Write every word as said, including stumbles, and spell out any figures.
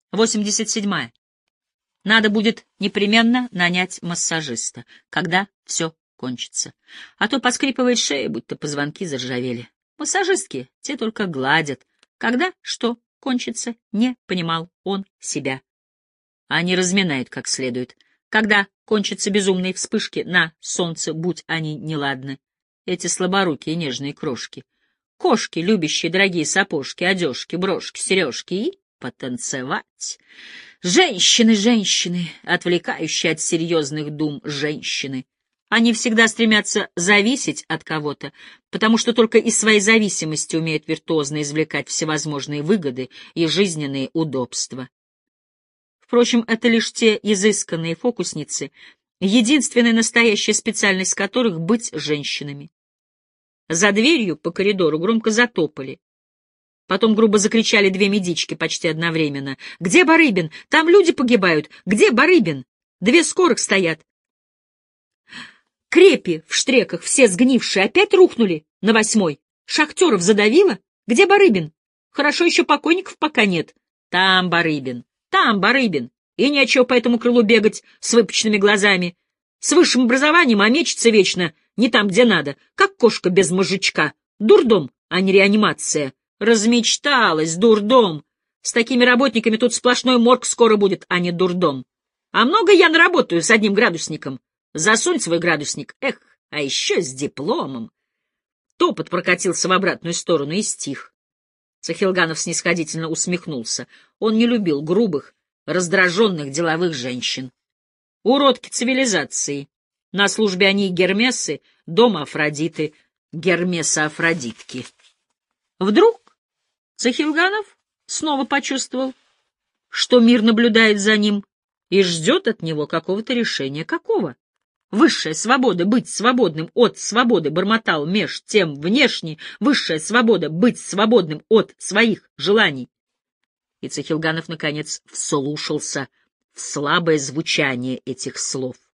восемьдесят седьмая. Надо будет непременно нанять массажиста, когда все кончится. А то поскрипывает шея, будто позвонки заржавели. Массажистки, те только гладят. Когда что кончится, не понимал он себя. Они разминают как следует. Когда кончатся безумные вспышки на солнце, будь они неладны. Эти слаборукие нежные крошки. Кошки, любящие дорогие сапожки, одежки, брошки, сережки и потанцевать. Женщины, женщины, отвлекающие от серьезных дум женщины. Они всегда стремятся зависеть от кого-то, потому что только из своей зависимости умеют виртуозно извлекать всевозможные выгоды и жизненные удобства. Впрочем, это лишь те изысканные фокусницы, единственная настоящая специальность которых — быть женщинами. За дверью по коридору громко затопали. Потом грубо закричали две медички почти одновременно. «Где Барыбин? Там люди погибают! Где Барыбин? Две скорых стоят!» Крепи в штреках, все сгнившие, опять рухнули на восьмой. Шахтеров задавило? Где Барыбин? Хорошо, еще покойников пока нет. Там Барыбин, там Барыбин. И нечего по этому крылу бегать с выпученными глазами. С высшим образованием, а мечется вечно не там, где надо, как кошка без мозжечка. Дурдом, а не реанимация. Размечталась, дурдом. С такими работниками тут сплошной морг скоро будет, а не дурдом. А много я наработаю с одним градусником. Засунь свой градусник. Эх, а еще с дипломом. Топот прокатился в обратную сторону и стих. Цахилганов снисходительно усмехнулся. Он не любил грубых, раздраженных деловых женщин. Уродки цивилизации. На службе они Гермесы, дома Афродиты, Гермеса-Афродитки. Вдруг Цахилганов снова почувствовал, что мир наблюдает за ним и ждет от него какого-то решения. Какого? Высшая свобода быть свободным от свободы, бормотал меж тем внешне, высшая свобода быть свободным от своих желаний. И Цахилганов, наконец, вслушался в слабое звучание этих слов.